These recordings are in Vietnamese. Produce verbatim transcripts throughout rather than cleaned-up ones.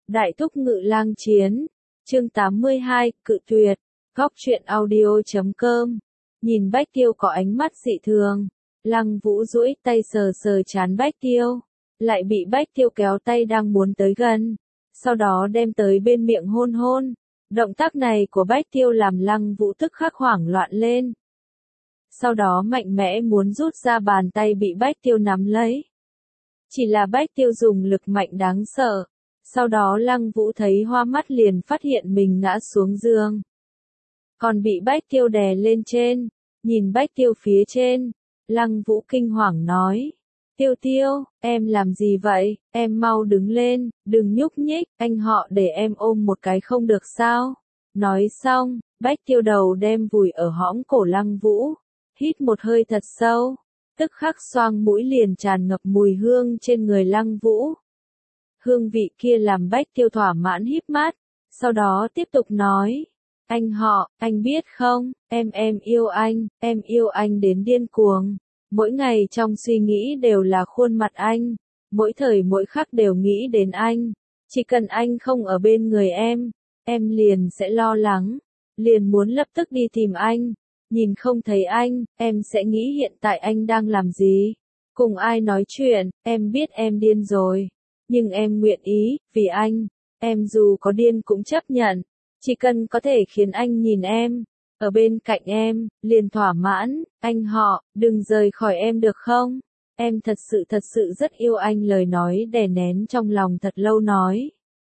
Đại thúc ngự lang chiến, chương tám mươi hai, cự tuyệt, góc truyện audio chấm com. Nhìn Bách Tiêu có ánh mắt dị thường, Lăng Vũ duỗi tay sờ sờ trán Bách Tiêu, lại bị Bách Tiêu kéo tay đang muốn tới gần, sau đó đem tới bên miệng hôn hôn. Động tác này của Bách Tiêu làm Lăng Vũ tức khắc hoảng loạn lên. Sau đó mạnh mẽ muốn rút ra bàn tay bị Bách Tiêu nắm lấy. Chỉ là Bách Tiêu dùng lực mạnh đáng sợ. Sau đó Lăng Vũ thấy hoa mắt liền phát hiện mình ngã xuống giường. Còn bị Bách Tiêu đè lên trên, nhìn Bách Tiêu phía trên, Lăng Vũ kinh hoàng nói. Tiêu Tiêu, em làm gì vậy, em mau đứng lên, đừng nhúc nhích, anh họ để em ôm một cái không được sao. Nói xong, Bách Tiêu đầu đem vùi ở hõm cổ Lăng Vũ, hít một hơi thật sâu, tức khắc xoang mũi liền tràn ngập mùi hương trên người Lăng Vũ. Hương vị kia làm Bách Tiêu thỏa mãn híp mắt, sau đó tiếp tục nói. Anh họ, anh biết không, em em yêu anh, em yêu anh đến điên cuồng. Mỗi ngày trong suy nghĩ đều là khuôn mặt anh, mỗi thời mỗi khắc đều nghĩ đến anh. Chỉ cần anh không ở bên người em, em liền sẽ lo lắng, liền muốn lập tức đi tìm anh. Nhìn không thấy anh, em sẽ nghĩ hiện tại anh đang làm gì, cùng ai nói chuyện, em biết em điên rồi. Nhưng em nguyện ý, vì anh, em dù có điên cũng chấp nhận. Chỉ cần có thể khiến anh nhìn em, ở bên cạnh em, liền thỏa mãn. Anh họ, đừng rời khỏi em được không? Em thật sự thật sự rất yêu anh, lời nói đè nén trong lòng thật lâu nói.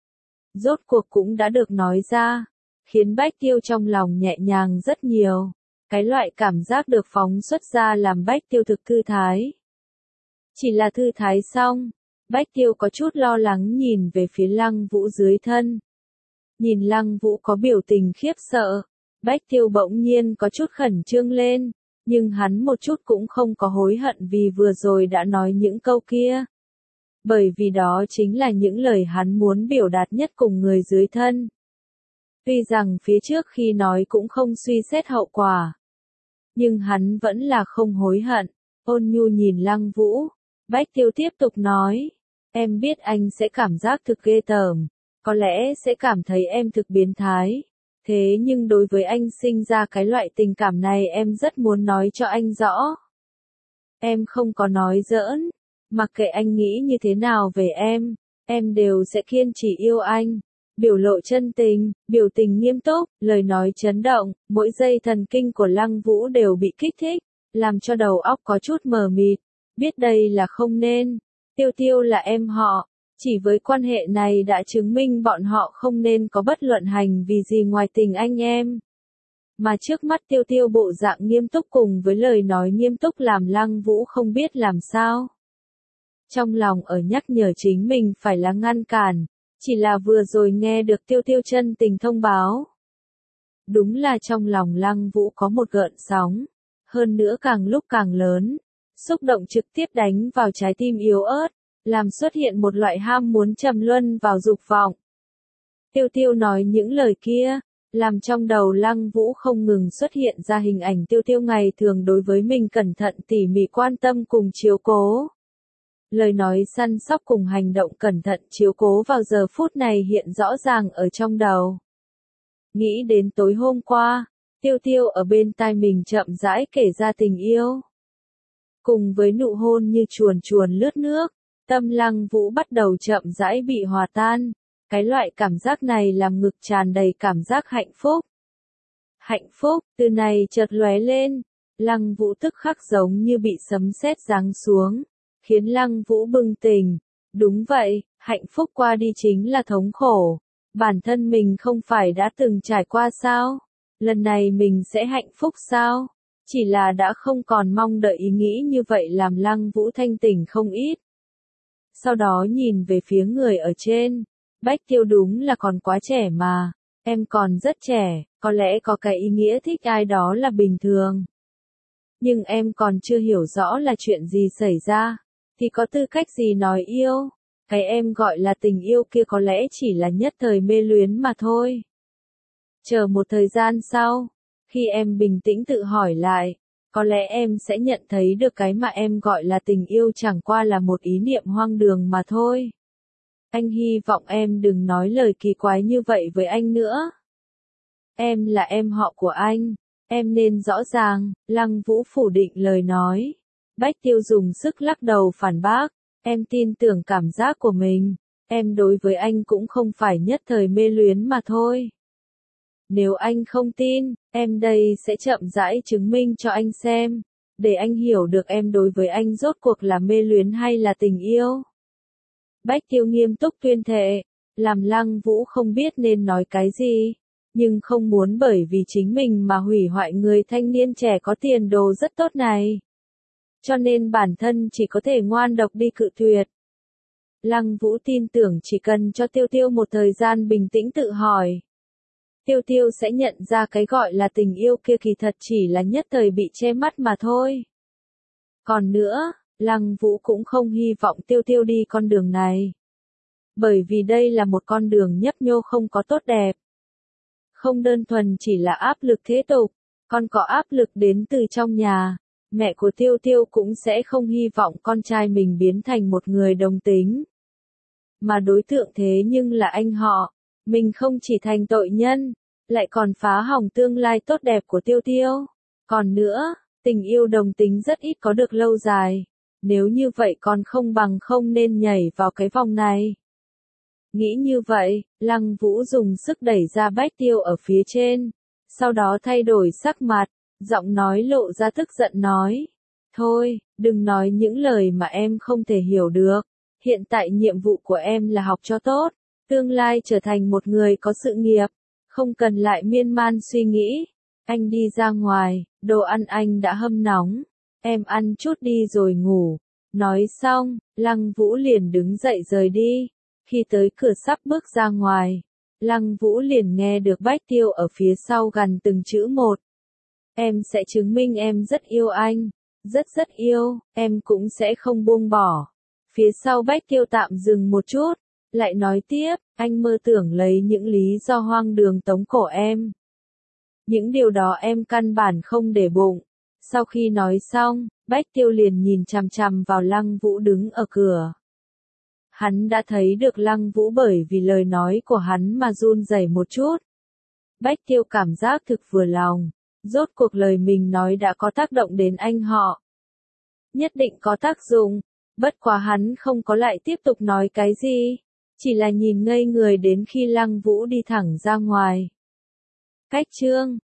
Rốt cuộc cũng đã được nói ra, khiến Bách Tiêu trong lòng nhẹ nhàng rất nhiều. Cái loại cảm giác được phóng xuất ra làm Bách Tiêu thực thư thái. Chỉ là thư thái xong, Bách Tiêu có chút lo lắng nhìn về phía Lăng Vũ dưới thân. Nhìn Lăng Vũ có biểu tình khiếp sợ, Bách Tiêu bỗng nhiên có chút khẩn trương lên, nhưng hắn một chút cũng không có hối hận vì vừa rồi đã nói những câu kia. Bởi vì đó chính là những lời hắn muốn biểu đạt nhất cùng người dưới thân. Tuy rằng phía trước khi nói cũng không suy xét hậu quả, nhưng hắn vẫn là không hối hận. Ôn nhu nhìn Lăng Vũ, Bách Tiêu tiếp tục nói. Em biết anh sẽ cảm giác thực ghê tởm, có lẽ sẽ cảm thấy em thực biến thái. Thế nhưng đối với anh sinh ra cái loại tình cảm này em rất muốn nói cho anh rõ. Em không có nói giỡn, mặc kệ anh nghĩ như thế nào về em, em đều sẽ kiên trì yêu anh. Biểu lộ chân tình, biểu tình nghiêm túc, lời nói chấn động, mỗi giây thần kinh của Lăng Vũ đều bị kích thích, làm cho đầu óc có chút mờ mịt. Biết đây là không nên. Tiêu Tiêu là em họ, chỉ với quan hệ này đã chứng minh bọn họ không nên có bất luận hành vì gì ngoài tình anh em. Mà trước mắt Tiêu Tiêu bộ dạng nghiêm túc cùng với lời nói nghiêm túc làm Lăng Vũ không biết làm sao. Trong lòng ở nhắc nhở chính mình phải là ngăn cản, chỉ là vừa rồi nghe được Tiêu Tiêu chân tình thông báo. Đúng là trong lòng Lăng Vũ có một gợn sóng, hơn nữa càng lúc càng lớn. Xúc động trực tiếp đánh vào trái tim yếu ớt, làm xuất hiện một loại ham muốn trầm luân vào dục vọng. Tiêu Tiêu nói những lời kia, làm trong đầu Lăng Vũ không ngừng xuất hiện ra hình ảnh Tiêu Tiêu ngày thường đối với mình cẩn thận tỉ mỉ quan tâm cùng chiếu cố. Lời nói săn sóc cùng hành động cẩn thận chiếu cố vào giờ phút này hiện rõ ràng ở trong đầu. Nghĩ đến tối hôm qua, Tiêu Tiêu ở bên tai mình chậm rãi kể ra tình yêu. Cùng với nụ hôn như chuồn chuồn lướt nước, tâm Lăng Vũ bắt đầu chậm rãi bị hòa tan. Cái loại cảm giác này làm ngực tràn đầy cảm giác hạnh phúc. Hạnh phúc, từ này chợt lóe lên, Lăng Vũ tức khắc giống như bị sấm sét giáng xuống, khiến Lăng Vũ bừng tỉnh. Đúng vậy, hạnh phúc qua đi chính là thống khổ. Bản thân mình không phải đã từng trải qua sao? Lần này mình sẽ hạnh phúc sao? Chỉ là đã không còn mong đợi ý nghĩ như vậy làm Lăng Vũ thanh tỉnh không ít. Sau đó nhìn về phía người ở trên, Bách Tiêu đúng là còn quá trẻ mà, em còn rất trẻ, có lẽ có cái ý nghĩa thích ai đó là bình thường. Nhưng em còn chưa hiểu rõ là chuyện gì xảy ra, thì có tư cách gì nói yêu, cái em gọi là tình yêu kia có lẽ chỉ là nhất thời mê luyến mà thôi. Chờ một thời gian sau, khi em bình tĩnh tự hỏi lại, có lẽ em sẽ nhận thấy được cái mà em gọi là tình yêu chẳng qua là một ý niệm hoang đường mà thôi. Anh hy vọng em đừng nói lời kỳ quái như vậy với anh nữa. Em là em họ của anh, em nên rõ ràng, Lăng Vũ phủ định lời nói. Bách Tiêu dùng sức lắc đầu phản bác, em tin tưởng cảm giác của mình, em đối với anh cũng không phải nhất thời mê luyến mà thôi. Nếu anh không tin, em đây sẽ chậm rãi chứng minh cho anh xem, để anh hiểu được em đối với anh rốt cuộc là mê luyến hay là tình yêu. Bách Tiêu nghiêm túc tuyên thệ, làm Lăng Vũ không biết nên nói cái gì, nhưng không muốn bởi vì chính mình mà hủy hoại người thanh niên trẻ có tiền đồ rất tốt này. Cho nên bản thân chỉ có thể ngoan độc đi cự tuyệt. Lăng Vũ tin tưởng chỉ cần cho Tiêu Tiêu một thời gian bình tĩnh tự hỏi. Tiêu Tiêu sẽ nhận ra cái gọi là tình yêu kia kỳ thật chỉ là nhất thời bị che mắt mà thôi. Còn nữa, Lăng Vũ cũng không hy vọng Tiêu Tiêu đi con đường này. Bởi vì đây là một con đường nhấp nhô không có tốt đẹp. Không đơn thuần chỉ là áp lực thế tục, còn có áp lực đến từ trong nhà. Mẹ của Tiêu Tiêu cũng sẽ không hy vọng con trai mình biến thành một người đồng tính. Mà đối tượng thế nhưng là anh họ, mình không chỉ thành tội nhân, lại còn phá hỏng tương lai tốt đẹp của Tiêu Tiêu. Còn nữa, tình yêu đồng tính rất ít có được lâu dài, nếu như vậy còn không bằng không nên nhảy vào cái vòng này. Nghĩ như vậy, Lăng Vũ dùng sức đẩy ra Bách Tiêu ở phía trên, sau đó thay đổi sắc mặt, giọng nói lộ ra tức giận nói. Thôi, đừng nói những lời mà em không thể hiểu được, hiện tại nhiệm vụ của em là học cho tốt, tương lai trở thành một người có sự nghiệp, không cần lại miên man suy nghĩ. Anh đi ra ngoài, đồ ăn anh đã hâm nóng, em ăn chút đi rồi ngủ. Nói xong, Lăng Vũ liền đứng dậy rời đi. Khi tới cửa sắp bước ra ngoài, Lăng Vũ liền nghe được Bách Tiêu ở phía sau gằn từng chữ một. Em sẽ chứng minh em rất yêu anh, rất rất yêu, em cũng sẽ không buông bỏ. Phía sau Bách Tiêu tạm dừng một chút, lại nói tiếp, anh mơ tưởng lấy những lý do hoang đường tống cổ em. Những điều đó em căn bản không để bụng. Sau khi nói xong, Bách Tiêu liền nhìn chằm chằm vào Lăng Vũ đứng ở cửa. Hắn đã thấy được Lăng Vũ bởi vì lời nói của hắn mà run rẩy một chút. Bách Tiêu cảm giác thực vừa lòng, rốt cuộc lời mình nói đã có tác động đến anh họ. Nhất định có tác dụng, bất quá hắn không có lại tiếp tục nói cái gì, chỉ là nhìn ngây người đến khi Lăng Vũ đi thẳng ra ngoài. Cách chương